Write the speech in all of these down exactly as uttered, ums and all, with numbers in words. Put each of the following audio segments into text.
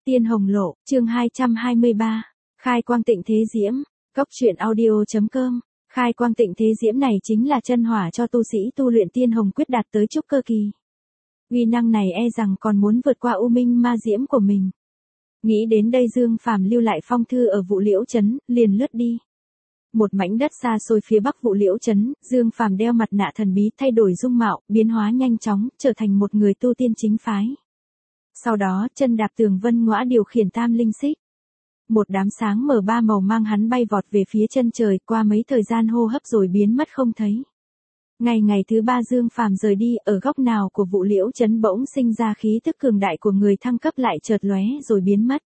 Tiên Hồng Lộ, chương hai trăm hai mươi ba. Khai quang tịnh thế diễm. Cốc truyện audio.com. Khai quang tịnh thế diễm này chính là chân hỏa cho tu sĩ tu luyện Tiên Hồng quyết đạt tới trúc cơ kỳ. Uy năng này e rằng còn muốn vượt qua u minh ma diễm của mình. Nghĩ đến đây Dương Phàm lưu lại phong thư ở Vũ Liễu trấn, liền lướt đi. Một mảnh đất xa xôi phía bắc Vũ Liễu trấn, Dương Phàm đeo mặt nạ thần bí, thay đổi dung mạo, biến hóa nhanh chóng, trở thành một người tu tiên chính phái. Sau đó, chân đạp tường vân ngõa điều khiển tam linh xích. Một đám sáng mờ ba màu mang hắn bay vọt về phía chân trời, qua mấy thời gian hô hấp rồi biến mất không thấy. Ngày ngày thứ ba Dương Phàm rời đi, ở góc nào của Vũ Liễu trấn bỗng sinh ra khí tức cường đại của người thăng cấp lại chợt lóe rồi biến mất.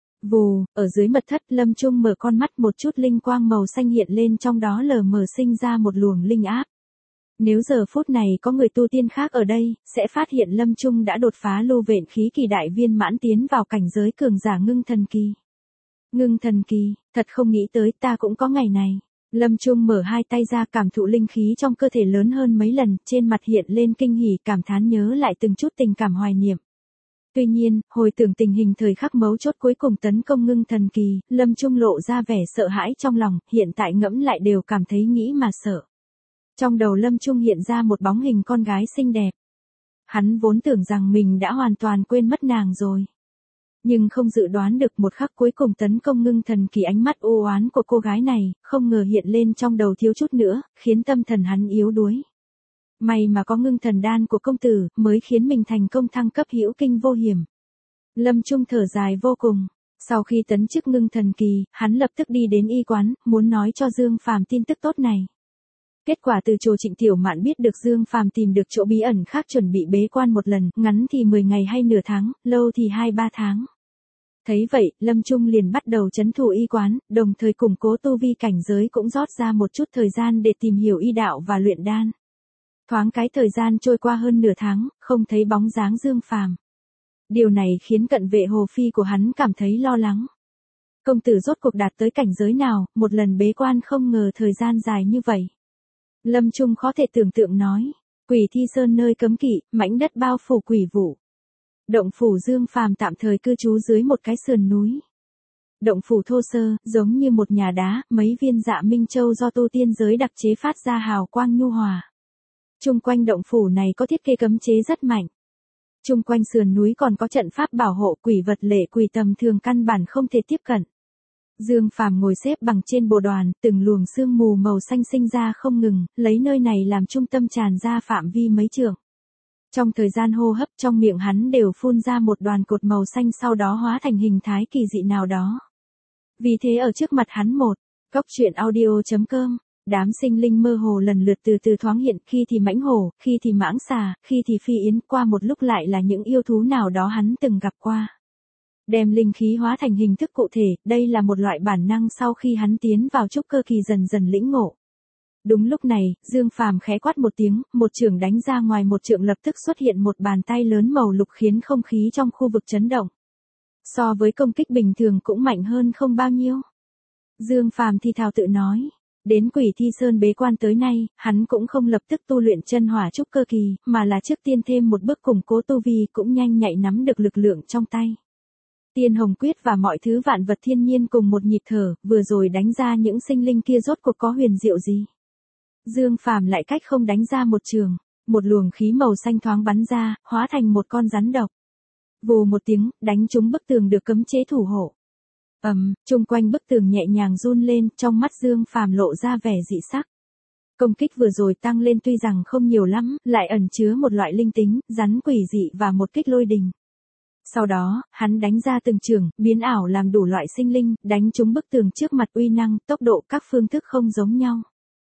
Vù, ở dưới mật thất, Lâm Trung mở con mắt, một chút linh quang màu xanh hiện lên, trong đó lờ mờ sinh ra một luồng linh áp. Nếu giờ phút này có người tu tiên khác ở đây, sẽ phát hiện Lâm Trung đã đột phá lưu vện khí kỳ đại viên mãn, tiến vào cảnh giới cường giả ngưng thần kỳ. Ngưng thần kỳ, thật không nghĩ tới ta cũng có ngày này. Lâm Trung mở hai tay ra, cảm thụ linh khí trong cơ thể lớn hơn mấy lần, trên mặt hiện lên kinh hỉ, cảm thán nhớ lại từng chút tình cảm hoài niệm. Tuy nhiên, hồi tưởng tình hình thời khắc mấu chốt cuối cùng tấn công ngưng thần kỳ, Lâm Trung lộ ra vẻ sợ hãi trong lòng, hiện tại ngẫm lại đều cảm thấy nghĩ mà sợ. Trong đầu Lâm Trung hiện ra một bóng hình con gái xinh đẹp. Hắn vốn tưởng rằng mình đã hoàn toàn quên mất nàng rồi. Nhưng không dự đoán được một khắc cuối cùng tấn công ngưng thần kỳ, ánh mắt u oán của cô gái này, không ngờ hiện lên trong đầu thiếu chút nữa, khiến tâm thần hắn yếu đuối. May mà có ngưng thần đan của công tử, mới khiến mình thành công thăng cấp hữu kinh vô hiểm. Lâm Trung thở dài vô cùng. Sau khi tấn chức ngưng thần kỳ, hắn lập tức đi đến y quán, muốn nói cho Dương Phàm tin tức tốt này. Kết quả từ chỗ Trịnh Tiểu Mạn biết được Dương Phàm tìm được chỗ bí ẩn khác, chuẩn bị bế quan một lần, ngắn thì mười ngày hay nửa tháng, lâu thì hai ba tháng. Thấy vậy, Lâm Trung liền bắt đầu trấn thủ y quán, đồng thời củng cố tu vi cảnh giới, cũng rót ra một chút thời gian để tìm hiểu y đạo và luyện đan. Thoáng cái thời gian trôi qua hơn nửa tháng, không thấy bóng dáng Dương Phàm. Điều này khiến cận vệ Hồ Phi của hắn cảm thấy lo lắng. Công tử rốt cuộc đạt tới cảnh giới nào, một lần bế quan không ngờ thời gian dài như vậy. Lâm Trung khó thể tưởng tượng nói. Quỷ Thi Sơn nơi cấm kỵ, mảnh đất bao phủ quỷ vụ. Động phủ Dương Phàm tạm thời cư trú dưới một cái sườn núi. Động phủ thô sơ, giống như một nhà đá, mấy viên dạ minh châu do tu tiên giới đặc chế phát ra hào quang nhu hòa. Trung quanh động phủ này có thiết kế cấm chế rất mạnh. Trung quanh sườn núi còn có trận pháp bảo hộ, quỷ vật lệ quỷ tầm thường căn bản không thể tiếp cận. Dương Phàm ngồi xếp bằng trên bồ đoàn, từng luồng sương mù màu xanh sinh ra không ngừng, lấy nơi này làm trung tâm tràn ra phạm vi mấy trượng. Trong thời gian hô hấp, trong miệng hắn đều phun ra một đoàn cột màu xanh, sau đó hóa thành hình thái kỳ dị nào đó. Vì thế ở trước mặt hắn một, cốc truyện audio.com, đám sinh linh mơ hồ lần lượt từ từ thoáng hiện, khi thì mãnh hổ, khi thì mãng xà, khi thì phi yến, qua một lúc lại là những yêu thú nào đó hắn từng gặp qua. Đem linh khí hóa thành hình thức cụ thể, đây là một loại bản năng sau khi hắn tiến vào trúc cơ kỳ dần dần lĩnh ngộ. Đúng lúc này, Dương Phàm khẽ quát một tiếng, một chưởng đánh ra ngoài một trượng, lập tức xuất hiện một bàn tay lớn màu lục khiến không khí trong khu vực chấn động. So với công kích bình thường cũng mạnh hơn không bao nhiêu. Dương Phàm thì thào tự nói. Đến Quỷ Thi Sơn bế quan tới nay, hắn cũng không lập tức tu luyện chân hỏa trúc cơ kỳ, mà là trước tiên thêm một bước củng cố tu vi, cũng nhanh nhạy nắm được lực lượng trong tay. Tiên Hồng quyết và mọi thứ vạn vật thiên nhiên cùng một nhịp thở, vừa rồi đánh ra những sinh linh kia rốt cuộc có huyền diệu gì. Dương Phàm lại cách không đánh ra một trường, một luồng khí màu xanh thoáng bắn ra, hóa thành một con rắn độc. Vù một tiếng, đánh trúng bức tường được cấm chế thủ hộ. Ầm, um, chung quanh bức tường nhẹ nhàng run lên, trong mắt Dương Phàm lộ ra vẻ dị sắc. Công kích vừa rồi tăng lên tuy rằng không nhiều lắm, lại ẩn chứa một loại linh tính, rắn quỷ dị và một kích lôi đình. Sau đó, hắn đánh ra từng trường, biến ảo làm đủ loại sinh linh, đánh trúng bức tường trước mặt, uy năng, tốc độ, các phương thức không giống nhau.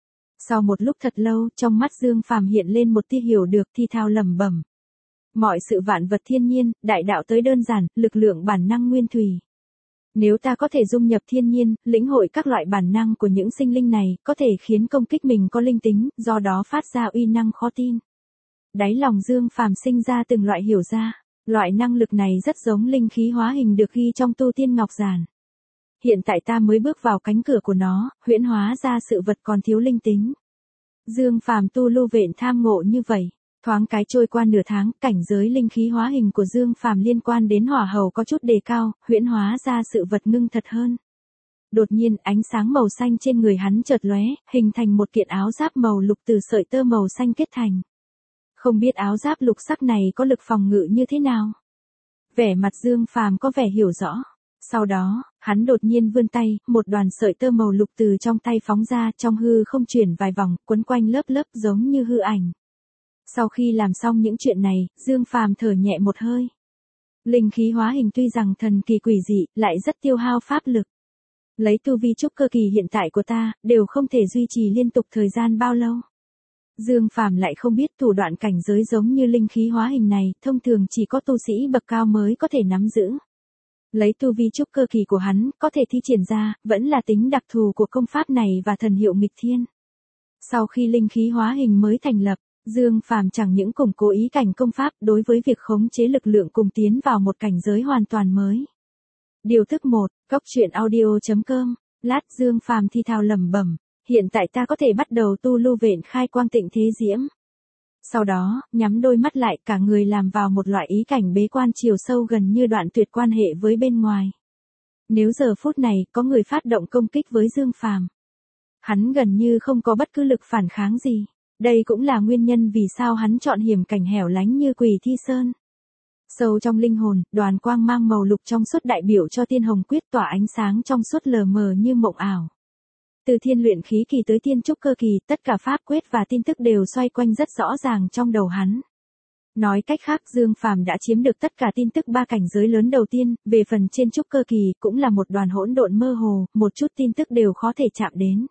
Sau một lúc thật lâu, trong mắt Dương Phàm hiện lên một tia hiểu được, thi thao lẩm bẩm. Mọi sự vạn vật thiên nhiên, đại đạo tới đơn giản, lực lượng bản năng nguyên thủy. Nếu ta có thể dung nhập thiên nhiên, lĩnh hội các loại bản năng của những sinh linh này, có thể khiến công kích mình có linh tính, do đó phát ra uy năng khó tin. Đáy lòng Dương Phàm sinh ra từng loại hiểu ra, loại năng lực này rất giống linh khí hóa hình được ghi trong tu tiên ngọc giản. Hiện tại ta mới bước vào cánh cửa của nó, huyễn hóa ra sự vật còn thiếu linh tính. Dương Phàm tu lưu vện tham ngộ như vậy, Thoáng cái trôi qua nửa tháng, cảnh giới linh khí hóa hình của Dương Phàm liên quan đến hỏa hầu có chút đề cao, huyễn hóa ra sự vật ngưng thật hơn. Đột nhiên, ánh sáng màu xanh trên người hắn chợt lóe, hình thành một kiện áo giáp màu lục từ sợi tơ màu xanh kết thành. Không biết áo giáp lục sắc này có lực phòng ngự như thế nào? Vẻ mặt Dương Phàm có vẻ hiểu rõ. Sau đó, hắn đột nhiên vươn tay, một đoàn sợi tơ màu lục từ trong tay phóng ra, trong hư không chuyển vài vòng, quấn quanh lớp lớp giống như hư ảnh. Sau khi làm xong những chuyện này, Dương Phàm thở nhẹ một hơi. Linh khí hóa hình tuy rằng thần kỳ quỷ dị, lại rất tiêu hao pháp lực. Lấy tu vi trúc cơ kỳ hiện tại của ta, đều không thể duy trì liên tục thời gian bao lâu. Dương Phàm lại không biết thủ đoạn cảnh giới giống như linh khí hóa hình này, thông thường chỉ có tu sĩ bậc cao mới có thể nắm giữ. Lấy tu vi trúc cơ kỳ của hắn, có thể thi triển ra, vẫn là tính đặc thù của công pháp này và thần hiệu nghịch thiên. Sau khi linh khí hóa hình mới thành lập, Dương Phàm chẳng những củng cố ý cảnh công pháp đối với việc khống chế lực lượng cùng tiến vào một cảnh giới hoàn toàn mới. Điều thức một, cốc truyện audio chấm com, lát Dương Phàm thi thào lẩm bẩm, hiện tại ta có thể bắt đầu tu lưu vện khai quang tịnh thế diễm. Sau đó, nhắm đôi mắt lại, cả người làm vào một loại ý cảnh bế quan chiều sâu gần như đoạn tuyệt quan hệ với bên ngoài. Nếu giờ phút này có người phát động công kích với Dương Phàm, hắn gần như không có bất cứ lực phản kháng gì. Đây cũng là nguyên nhân vì sao hắn chọn hiểm cảnh hẻo lánh như Quỷ Thi Sơn. Sâu trong linh hồn, đoàn quang mang màu lục trong suốt đại biểu cho Tiên Hồng Quyết tỏa ánh sáng trong suốt lờ mờ như mộng ảo. Từ thiên luyện khí kỳ tới tiên trúc cơ kỳ, tất cả pháp quyết và tin tức đều xoay quanh rất rõ ràng trong đầu hắn. Nói cách khác, Dương Phàm đã chiếm được tất cả tin tức ba cảnh giới lớn đầu tiên, về phần trên trúc cơ kỳ cũng là một đoàn hỗn độn mơ hồ, một chút tin tức đều khó thể chạm đến.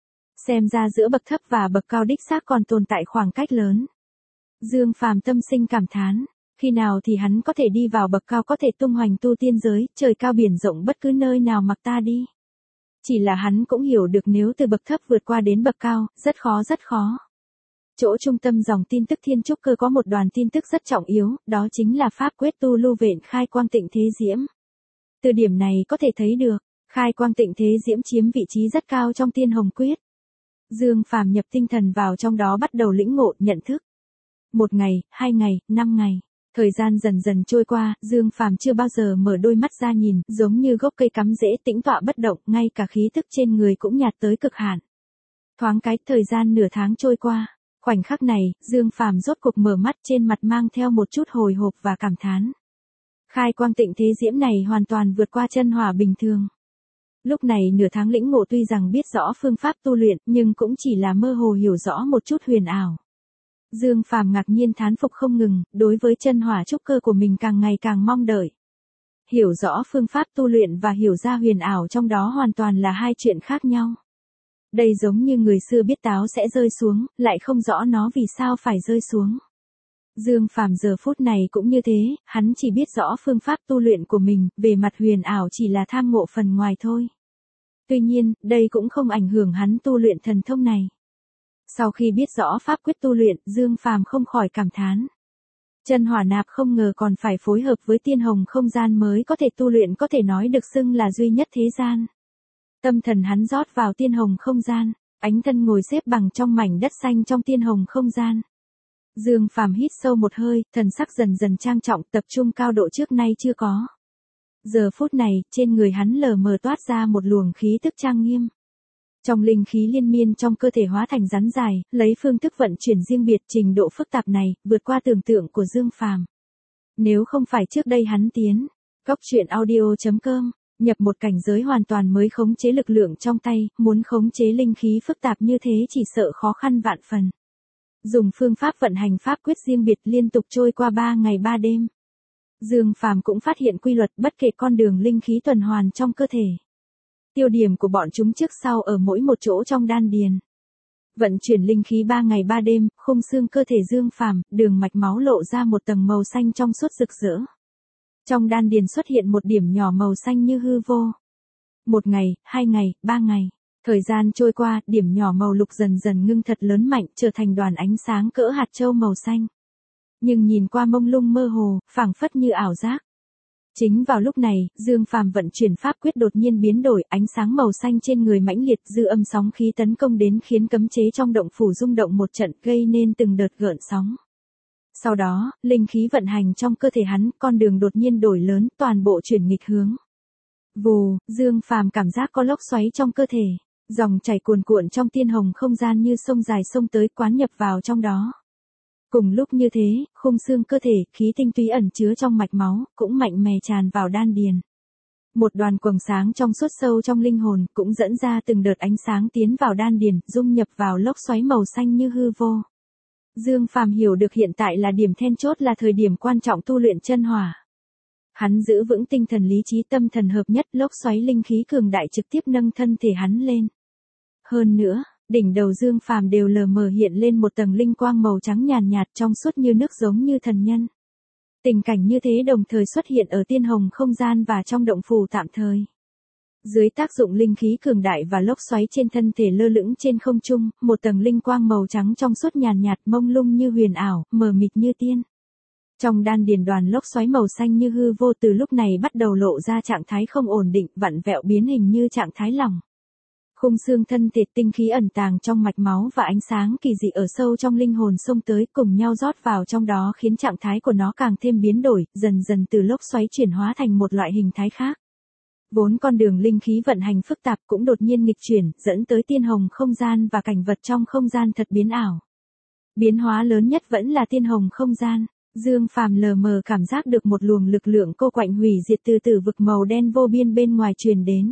Xem ra giữa bậc thấp và bậc cao đích xác còn tồn tại khoảng cách lớn. Dương Phàm tâm sinh cảm thán, khi nào thì hắn có thể đi vào bậc cao, có thể tung hoành tu tiên giới, trời cao biển rộng bất cứ nơi nào mặc ta đi. Chỉ là hắn cũng hiểu được nếu từ bậc thấp vượt qua đến bậc cao, rất khó rất khó. Chỗ trung tâm dòng tin tức thiên trúc cơ có một đoàn tin tức rất trọng yếu, đó chính là pháp quyết tu lưu vện khai quang tịnh thế diễm. Từ điểm này có thể thấy được, khai quang tịnh thế diễm chiếm vị trí rất cao trong Tiên Hồng Quyết. Dương Phàm nhập tinh thần vào trong đó bắt đầu lĩnh ngộ, nhận thức. Một ngày, hai ngày, năm ngày, thời gian dần dần trôi qua, Dương Phàm chưa bao giờ mở đôi mắt ra nhìn, giống như gốc cây cắm rễ tĩnh tọa bất động, ngay cả khí thức trên người cũng nhạt tới cực hạn. Thoáng cái, thời gian nửa tháng trôi qua, khoảnh khắc này, Dương Phàm rốt cuộc mở mắt, trên mặt mang theo một chút hồi hộp và cảm thán. Khai quang tịnh thế diễm này hoàn toàn vượt qua chân hỏa bình thường. Lúc này nửa tháng lĩnh ngộ tuy rằng biết rõ phương pháp tu luyện, nhưng cũng chỉ là mơ hồ hiểu rõ một chút huyền ảo. Dương Phàm ngạc nhiên thán phục không ngừng, đối với chân hỏa trúc cơ của mình càng ngày càng mong đợi. Hiểu rõ phương pháp tu luyện và hiểu ra huyền ảo trong đó hoàn toàn là hai chuyện khác nhau. Đây giống như người xưa biết táo sẽ rơi xuống, lại không rõ nó vì sao phải rơi xuống. Dương Phàm giờ phút này cũng như thế, hắn chỉ biết rõ phương pháp tu luyện của mình, về mặt huyền ảo chỉ là tham ngộ phần ngoài thôi. Tuy nhiên, đây cũng không ảnh hưởng hắn tu luyện thần thông này. Sau khi biết rõ pháp quyết tu luyện, Dương Phàm không khỏi cảm thán. Chân hỏa nạp không ngờ còn phải phối hợp với tiên hồng không gian mới có thể tu luyện, có thể nói được xưng là duy nhất thế gian. Tâm thần hắn rót vào tiên hồng không gian, ánh thân ngồi xếp bằng trong mảnh đất xanh trong tiên hồng không gian. Dương Phàm hít sâu một hơi, thần sắc dần dần trang trọng, tập trung cao độ trước nay chưa có. Giờ phút này, trên người hắn lờ mờ toát ra một luồng khí tức trang nghiêm. Trong linh khí liên miên trong cơ thể hóa thành rắn dài, lấy phương thức vận chuyển riêng biệt, trình độ phức tạp này, vượt qua tưởng tượng của Dương Phàm. Nếu không phải trước đây hắn tiến, cốc truyện audio chấm com, nhập một cảnh giới hoàn toàn mới khống chế lực lượng trong tay, muốn khống chế linh khí phức tạp như thế chỉ sợ khó khăn vạn phần. Dùng phương pháp vận hành pháp quyết riêng biệt liên tục trôi qua ba ngày ba đêm. Dương Phàm cũng phát hiện quy luật bất kể con đường linh khí tuần hoàn trong cơ thể. Tiêu điểm của bọn chúng trước sau ở mỗi một chỗ trong đan điền. Vận chuyển linh khí ba ngày ba đêm, khung xương cơ thể Dương Phàm, đường mạch máu lộ ra một tầng màu xanh trong suốt rực rỡ. Trong đan điền xuất hiện một điểm nhỏ màu xanh như hư vô. Một ngày, hai ngày, ba ngày. Thời gian trôi qua, điểm nhỏ màu lục dần dần ngưng thật lớn mạnh, trở thành đoàn ánh sáng cỡ hạt châu màu xanh. Nhưng nhìn qua mông lung mơ hồ, phảng phất như ảo giác. Chính vào lúc này, Dương Phàm vận chuyển pháp quyết đột nhiên biến đổi, ánh sáng màu xanh trên người mãnh liệt, dư âm sóng khí tấn công đến khiến cấm chế trong động phủ rung động một trận, gây nên từng đợt gợn sóng. Sau đó, linh khí vận hành trong cơ thể hắn, con đường đột nhiên đổi lớn, toàn bộ chuyển nghịch hướng. Vù, Dương Phàm cảm giác có lốc xoáy trong cơ thể, dòng chảy cuồn cuộn trong tiên hồng không gian như sông dài sông tới quán nhập vào trong đó. Cùng lúc như thế, khung xương cơ thể, khí tinh túy ẩn chứa trong mạch máu, cũng mạnh mẽ tràn vào đan điền. Một đoàn quầng sáng trong suốt sâu trong linh hồn, cũng dẫn ra từng đợt ánh sáng tiến vào đan điền, dung nhập vào lốc xoáy màu xanh như hư vô. Dương Phàm hiểu được hiện tại là điểm then chốt, là thời điểm quan trọng tu luyện chân hỏa. Hắn giữ vững tinh thần lý trí, tâm thần hợp nhất, lốc xoáy linh khí cường đại trực tiếp nâng thân thể hắn lên. Hơn nữa, đỉnh đầu Dương Phàm đều lờ mờ hiện lên một tầng linh quang màu trắng nhàn nhạt, trong suốt như nước, giống như thần nhân. Tình cảnh như thế đồng thời xuất hiện ở tiên hồng không gian và trong động phủ tạm thời. Dưới tác dụng linh khí cường đại và lốc xoáy trên thân thể lơ lửng trên không trung, một tầng linh quang màu trắng trong suốt nhàn nhạt, mông lung như huyền ảo, mờ mịt như tiên. Trong đan điền đoàn lốc xoáy màu xanh như hư vô từ lúc này bắt đầu lộ ra trạng thái không ổn định, vặn vẹo biến hình như trạng thái lỏng. Khung xương thân thể, tinh khí ẩn tàng trong mạch máu và ánh sáng kỳ dị ở sâu trong linh hồn xông tới, cùng nhau rót vào trong đó, khiến trạng thái của nó càng thêm biến đổi, dần dần từ lốc xoáy chuyển hóa thành một loại hình thái khác. Vốn con đường linh khí vận hành phức tạp cũng đột nhiên nghịch chuyển, dẫn tới tiên hồng không gian và cảnh vật trong không gian thật biến ảo. Biến hóa lớn nhất vẫn là tiên hồng không gian. Dương Phàm lờ mờ cảm giác được một luồng lực lượng cô quạnh hủy diệt từ tử vực màu đen vô biên bên ngoài truyền đến.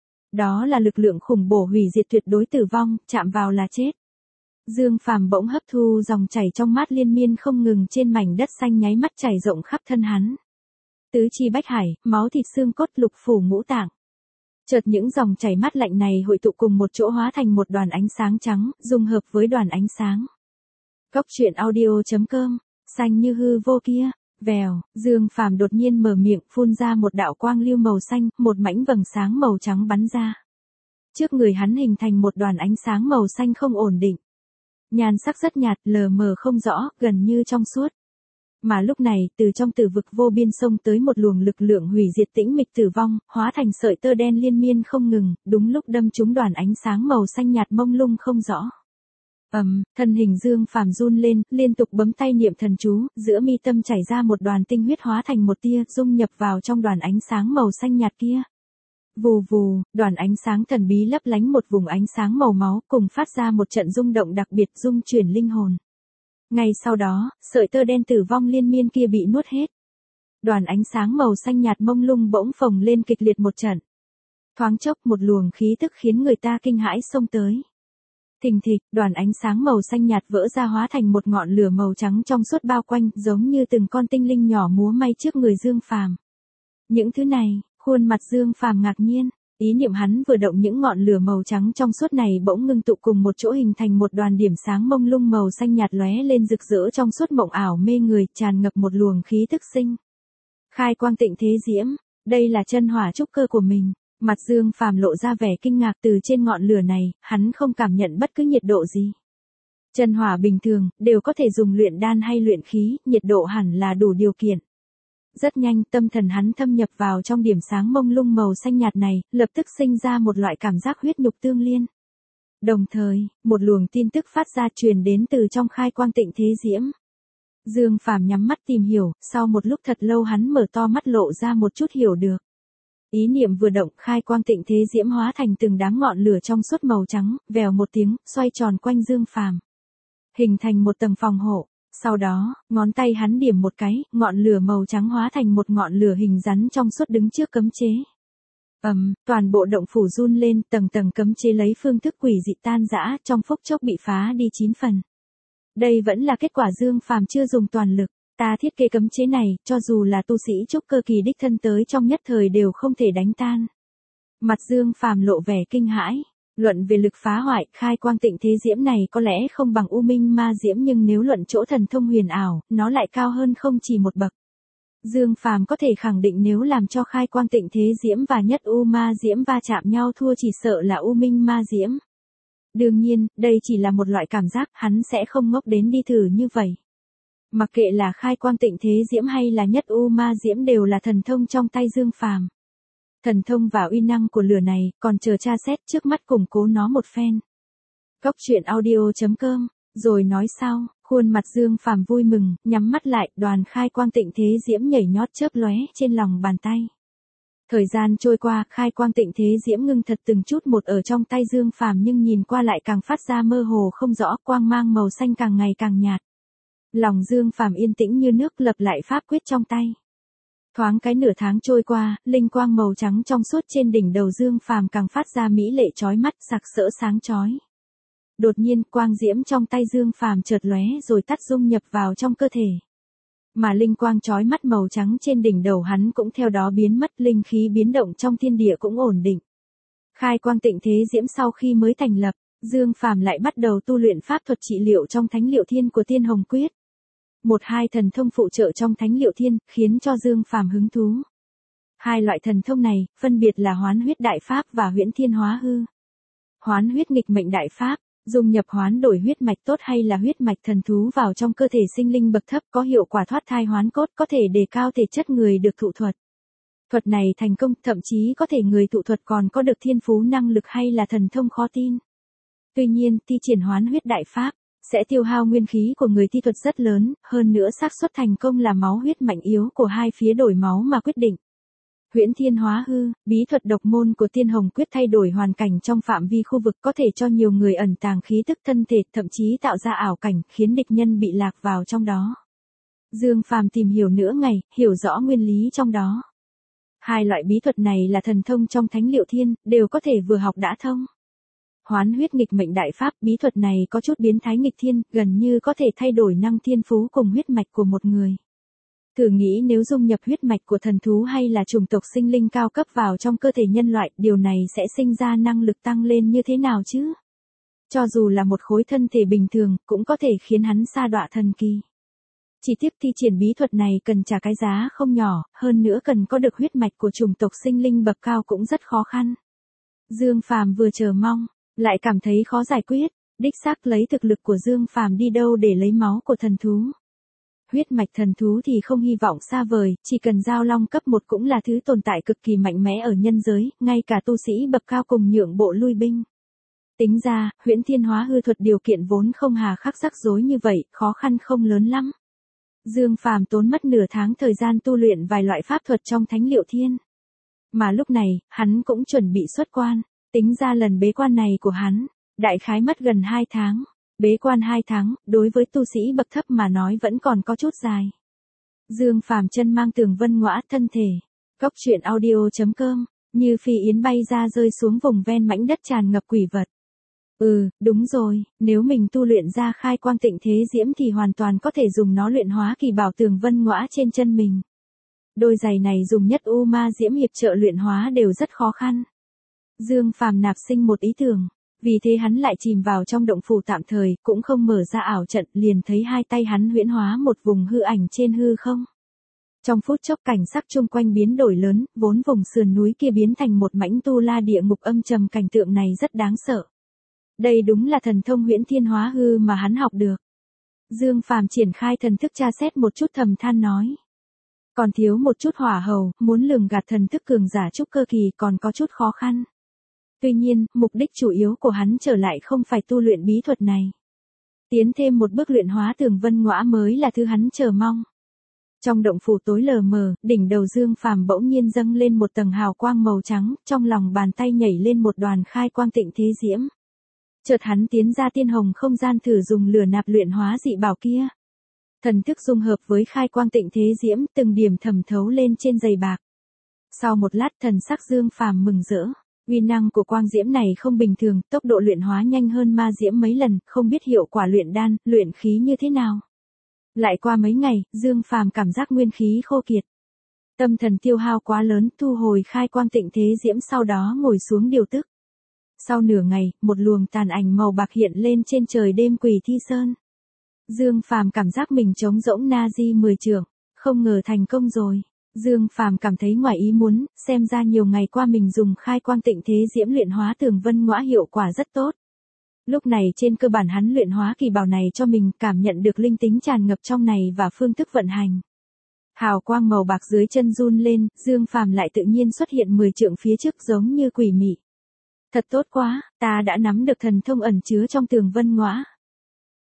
Đó là lực lượng khủng bổ hủy diệt tuyệt đối, tử vong, chạm vào là chết. Dương Phàm bỗng hấp thu dòng chảy trong mát liên miên không ngừng trên mảnh đất xanh, nháy mắt chảy rộng khắp thân hắn. Tứ chi bách hải, máu thịt xương cốt, lục phủ ngũ tạng. Chợt những dòng chảy mát lạnh này hội tụ cùng một chỗ, hóa thành một đoàn ánh sáng trắng, dung hợp với đoàn ánh sáng. Cốc truyện audio chấm com, xanh như hư vô kia. Vèo, Dương Phàm đột nhiên mở miệng, phun ra một đạo quang lưu màu xanh, một mảnh vầng sáng màu trắng bắn ra. Trước người hắn hình thành một đoàn ánh sáng màu xanh không ổn định. Nhan sắc rất nhạt, lờ mờ không rõ, gần như trong suốt. Mà lúc này, từ trong tử vực vô biên xông tới một luồng lực lượng hủy diệt tĩnh mịch tử vong, hóa thành sợi tơ đen liên miên không ngừng, đúng lúc đâm trúng đoàn ánh sáng màu xanh nhạt mông lung không rõ. Ầm, um, thân hình Dương Phàm run lên, liên tục bấm tay niệm thần chú, giữa mi tâm chảy ra một đoàn tinh huyết, hóa thành một tia, dung nhập vào trong đoàn ánh sáng màu xanh nhạt kia. Vù vù, đoàn ánh sáng thần bí lấp lánh một vùng ánh sáng màu máu, cùng phát ra một trận rung động đặc biệt, rung chuyển linh hồn. Ngay sau đó, sợi tơ đen tử vong liên miên kia bị nuốt hết. Đoàn ánh sáng màu xanh nhạt mông lung bỗng phồng lên kịch liệt một trận. Thoáng chốc, một luồng khí tức khiến người ta kinh hãi xông tới. Thình thịch, đoàn ánh sáng màu xanh nhạt vỡ ra, hóa thành một ngọn lửa màu trắng trong suốt bao quanh, giống như từng con tinh linh nhỏ múa may trước người Dương Phàm. Những thứ này, khuôn mặt Dương Phàm ngạc nhiên, ý niệm hắn vừa động, những ngọn lửa màu trắng trong suốt này bỗng ngưng tụ cùng một chỗ, hình thành một đoàn điểm sáng mông lung màu xanh nhạt lóe lên rực rỡ trong suốt, mộng ảo mê người, tràn ngập một luồng khí tức sinh. Khai quang tịnh thế diễm, đây là chân hỏa trúc cơ của mình. Mặt Dương Phàm lộ ra vẻ kinh ngạc, từ trên ngọn lửa này, hắn không cảm nhận bất cứ nhiệt độ gì. Chân hỏa bình thường, đều có thể dùng luyện đan hay luyện khí, nhiệt độ hẳn là đủ điều kiện. Rất nhanh, tâm thần hắn thâm nhập vào trong điểm sáng mông lung màu xanh nhạt này, lập tức sinh ra một loại cảm giác huyết nhục tương liên. Đồng thời, một luồng tin tức phát ra, truyền đến từ trong khai quang tịnh thế diễm. Dương Phàm nhắm mắt tìm hiểu, sau một lúc thật lâu hắn mở to mắt, lộ ra một chút hiểu được. Ý niệm vừa động, khai quang tịnh thế diễm hóa thành từng đám ngọn lửa trong suốt màu trắng, vèo một tiếng, xoay tròn quanh Dương Phàm, hình thành một tầng phòng hộ. Sau đó, ngón tay hắn điểm một cái, ngọn lửa màu trắng hóa thành một ngọn lửa hình rắn trong suốt đứng trước cấm chế. Ầm, um, toàn bộ động phủ run lên, tầng tầng cấm chế lấy phương thức quỷ dị tan rã, trong phút chốc bị phá đi chín phần. Đây vẫn là kết quả Dương Phàm chưa dùng toàn lực. Ta thiết kế cấm chế này, cho dù là tu sĩ trúc cơ kỳ đích thân tới trong nhất thời đều không thể đánh tan. Mặt Dương Phàm lộ vẻ kinh hãi. Luận về lực phá hoại, khai quang tịnh thế diễm này có lẽ không bằng U Minh Ma Diễm, nhưng nếu luận chỗ thần thông huyền ảo, nó lại cao hơn không chỉ một bậc. Dương Phàm có thể khẳng định nếu làm cho khai quang tịnh thế diễm và nhất U Ma Diễm va chạm nhau, thua chỉ sợ là U Minh Ma Diễm. Đương nhiên, đây chỉ là một loại cảm giác, hắn sẽ không ngốc đến đi thử như vậy. Mặc kệ là khai quang tịnh thế diễm hay là nhất U Ma Diễm đều là thần thông trong tay Dương Phàm. Thần thông và uy năng của lửa này, còn chờ tra xét, trước mắt củng cố nó một phen. Cốc truyện audio chấm com, rồi nói sau. Khuôn mặt Dương Phàm vui mừng, nhắm mắt lại, đoàn khai quang tịnh thế diễm nhảy nhót chớp lóe trên lòng bàn tay. Thời gian trôi qua, khai quang tịnh thế diễm ngưng thật từng chút một ở trong tay Dương Phàm nhưng nhìn qua lại càng phát ra mơ hồ không rõ, quang mang màu xanh càng ngày càng nhạt. Lòng Dương Phàm yên tĩnh như nước, lập lại pháp quyết trong tay. Thoáng cái nửa tháng trôi qua, linh quang màu trắng trong suốt trên đỉnh đầu Dương Phàm càng phát ra mỹ lệ chói mắt, sặc sỡ sáng chói. Đột nhiên, quang diễm trong tay Dương Phàm chợt lóe rồi tắt, dung nhập vào trong cơ thể. Mà linh quang chói mắt màu trắng trên đỉnh đầu hắn cũng theo đó biến mất, linh khí biến động trong thiên địa cũng ổn định. Khai quang tịnh thế diễm sau khi mới thành lập, Dương Phàm lại bắt đầu tu luyện pháp thuật trị liệu trong Thánh Liệu Thiên của Tiên Hồng Quyết. Một hai thần thông phụ trợ trong Thánh Liệu Thiên, khiến cho Dương Phàm hứng thú. Hai loại thần thông này, phân biệt là Hoán Huyết Đại Pháp và Huyễn Thiên Hóa Hư. Hoán Huyết Nghịch Mệnh Đại Pháp, dùng nhập hoán đổi huyết mạch tốt hay là huyết mạch thần thú vào trong cơ thể sinh linh bậc thấp, có hiệu quả thoát thai hoán cốt, có thể đề cao thể chất người được thụ thuật. Thuật này thành công, thậm chí có thể người thụ thuật còn có được thiên phú năng lực hay là thần thông khó tin. Tuy nhiên, thi triển Hoán Huyết Đại Pháp sẽ tiêu hao nguyên khí của người thi thuật rất lớn, hơn nữa xác suất thành công là máu huyết mạnh yếu của hai phía đổi máu mà quyết định. Huyễn Thiên Hóa Hư, bí thuật độc môn của Tiên Hồng Quyết thay đổi hoàn cảnh trong phạm vi khu vực, có thể cho nhiều người ẩn tàng khí tức thân thể, thậm chí tạo ra ảo cảnh, khiến địch nhân bị lạc vào trong đó. Dương Phàm tìm hiểu nửa ngày, hiểu rõ nguyên lý trong đó. Hai loại bí thuật này là thần thông trong Thánh Liệu Thiên, đều có thể vừa học đã thông. Hoán Huyết Nghịch Mệnh Đại Pháp, bí thuật này có chút biến thái nghịch thiên, gần như có thể thay đổi năng thiên phú cùng huyết mạch của một người. Thử nghĩ nếu dung nhập huyết mạch của thần thú hay là chủng tộc sinh linh cao cấp vào trong cơ thể nhân loại, điều này sẽ sinh ra năng lực tăng lên như thế nào chứ? Cho dù là một khối thân thể bình thường, cũng có thể khiến hắn sa đọa thần kỳ. Chỉ tiếc thi triển bí thuật này cần trả cái giá không nhỏ, hơn nữa cần có được huyết mạch của chủng tộc sinh linh bậc cao cũng rất khó khăn. Dương Phàm vừa chờ mong, lại cảm thấy khó giải quyết, đích xác lấy thực lực của Dương Phàm đi đâu để lấy máu của thần thú. Huyết mạch thần thú thì không hy vọng xa vời, chỉ cần giao long cấp một cũng là thứ tồn tại cực kỳ mạnh mẽ ở nhân giới, ngay cả tu sĩ bậc cao cùng nhượng bộ lui binh. Tính ra, Huyễn Thiên Hóa Hư thuật điều kiện vốn không hà khắc rắc rối như vậy, khó khăn không lớn lắm. Dương Phàm tốn mất nửa tháng thời gian tu luyện vài loại pháp thuật trong Thánh Liệu Thiên. Mà lúc này, hắn cũng chuẩn bị xuất quan, tính ra lần bế quan này của hắn, đại khái mất gần hai tháng. Bế quan hai tháng, đối với tu sĩ bậc thấp mà nói vẫn còn có chút dài. Dương Phàm chân mang Tường Vân Ngõa thân thể. Cốc truyện audio chấm com, như phi yến bay ra rơi xuống vùng ven mảnh đất tràn ngập quỷ vật. Ừ, đúng rồi, nếu mình tu luyện ra khai quang tịnh thế diễm thì hoàn toàn có thể dùng nó luyện hóa kỳ bảo Tường Vân Ngõa trên chân mình. Đôi giày này dùng nhất U Ma Diễm hiệp trợ luyện hóa đều rất khó khăn. Dương Phàm nạp sinh một ý tưởng. Vì thế hắn lại chìm vào trong động phủ tạm thời, cũng không mở ra ảo trận, liền thấy hai tay hắn huyễn hóa một vùng hư ảnh trên hư không. Trong phút chốc cảnh sắc chung quanh biến đổi lớn, vốn vùng sườn núi kia biến thành một mảnh tu la địa ngục âm trầm, cảnh tượng này rất đáng sợ. Đây đúng là thần thông Huyễn Thiên Hóa Hư mà hắn học được. Dương Phàm triển khai thần thức tra xét một chút, thầm than nói. Còn thiếu một chút hỏa hầu, muốn lường gạt thần thức cường giả trúc cơ kỳ còn có chút khó khăn. Tuy nhiên, mục đích chủ yếu của hắn trở lại không phải tu luyện bí thuật này. Tiến thêm một bước luyện hóa Tường Vân Ngõa mới là thứ hắn chờ mong. Trong động phủ tối lờ mờ, đỉnh đầu Dương Phàm bỗng nhiên dâng lên một tầng hào quang màu trắng, trong lòng bàn tay nhảy lên một đoàn khai quang tịnh thế diễm. Chợt hắn tiến ra tiên hồng không gian thử dùng lửa nạp luyện hóa dị bảo kia. Thần thức dung hợp với khai quang tịnh thế diễm, từng điểm thẩm thấu lên trên giày bạc. Sau một lát thần sắc Dương Phàm mừng rỡ. Uy năng của quang diễm này không bình thường, tốc độ luyện hóa nhanh hơn ma diễm mấy lần, không biết hiệu quả luyện đan, luyện khí như thế nào. Lại qua mấy ngày, Dương Phàm cảm giác nguyên khí khô kiệt. Tâm thần tiêu hao quá lớn, thu hồi khai quang tịnh thế diễm, sau đó ngồi xuống điều tức. Sau nửa ngày, một luồng tàn ảnh màu bạc hiện lên trên trời đêm Quỷ Thi Sơn. Dương Phàm cảm giác mình trống rỗng na di mười trượng, không ngờ thành công rồi. Dương Phàm cảm thấy ngoài ý muốn, xem ra nhiều ngày qua mình dùng khai quang tịnh thế diễm luyện hóa Tường Vân Ngõa hiệu quả rất tốt. Lúc này trên cơ bản hắn luyện hóa kỳ bảo này cho mình, cảm nhận được linh tính tràn ngập trong này và phương thức vận hành. Hào quang màu bạc dưới chân run lên, Dương Phàm lại tự nhiên xuất hiện mười trượng phía trước giống như quỷ mị. Thật tốt quá, ta đã nắm được thần thông ẩn chứa trong Tường Vân Ngõa.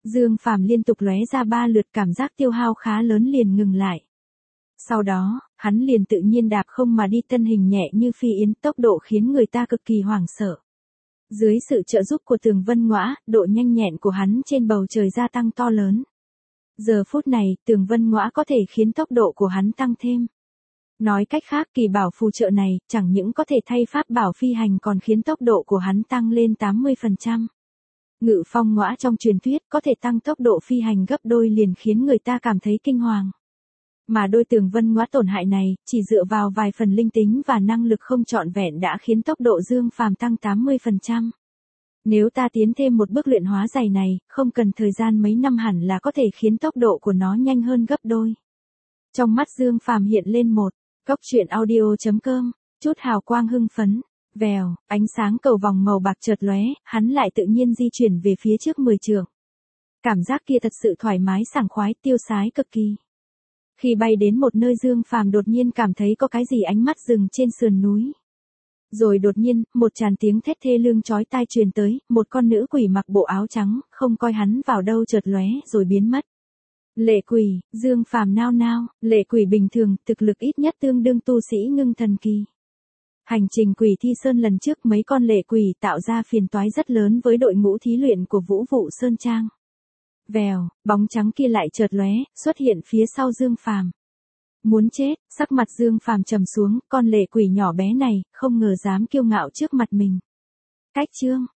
Dương Phàm liên tục lóe ra ba lượt, cảm giác tiêu hao khá lớn liền ngừng lại. Sau đó, hắn liền tự nhiên đạp không mà đi, thân hình nhẹ như phi yến, tốc độ khiến người ta cực kỳ hoảng sợ. Dưới sự trợ giúp của Tường Vân Ngõa, độ nhanh nhẹn của hắn trên bầu trời gia tăng to lớn. Giờ phút này, Tường Vân Ngõa có thể khiến tốc độ của hắn tăng thêm. Nói cách khác, kỳ bảo phù trợ này, chẳng những có thể thay pháp bảo phi hành còn khiến tốc độ của hắn tăng lên tám mươi phần trăm. Ngự phong ngõa trong truyền thuyết có thể tăng tốc độ phi hành gấp đôi liền khiến người ta cảm thấy kinh hoàng. Mà đôi Tường Vân Ngõa tổn hại này, chỉ dựa vào vài phần linh tính và năng lực không trọn vẹn đã khiến tốc độ Dương Phàm tăng tám mươi phần trăm. Nếu ta tiến thêm một bước luyện hóa giày này, không cần thời gian mấy năm hẳn là có thể khiến tốc độ của nó nhanh hơn gấp đôi. Trong mắt Dương Phàm hiện lên một, góc truyện audio chấm com, chút hào quang hưng phấn. Vèo, ánh sáng cầu vòng màu bạc chợt lóe, hắn lại tự nhiên di chuyển về phía trước mười trượng. Cảm giác kia thật sự thoải mái sảng khoái, tiêu sái cực kỳ. Khi bay đến một nơi, Dương Phàm đột nhiên cảm thấy có cái gì ánh mắt dừng trên sườn núi. Rồi đột nhiên, một tràng tiếng thét thê lương chói tai truyền tới, một con nữ quỷ mặc bộ áo trắng, không coi hắn vào đâu chợt lóe rồi biến mất. Lệ quỷ, Dương Phàm nao nao, lệ quỷ bình thường, thực lực ít nhất tương đương tu sĩ ngưng thần kỳ. Hành trình Quỷ Thi Sơn lần trước mấy con lệ quỷ tạo ra phiền toái rất lớn với đội ngũ thí luyện của Vũ Vụ Sơn Trang. Vèo, bóng trắng kia lại chợt lóe, xuất hiện phía sau Dương Phàm. Muốn chết, sắc mặt Dương Phàm trầm xuống, con lệ quỷ nhỏ bé này, không ngờ dám kiêu ngạo trước mặt mình. Cách chương,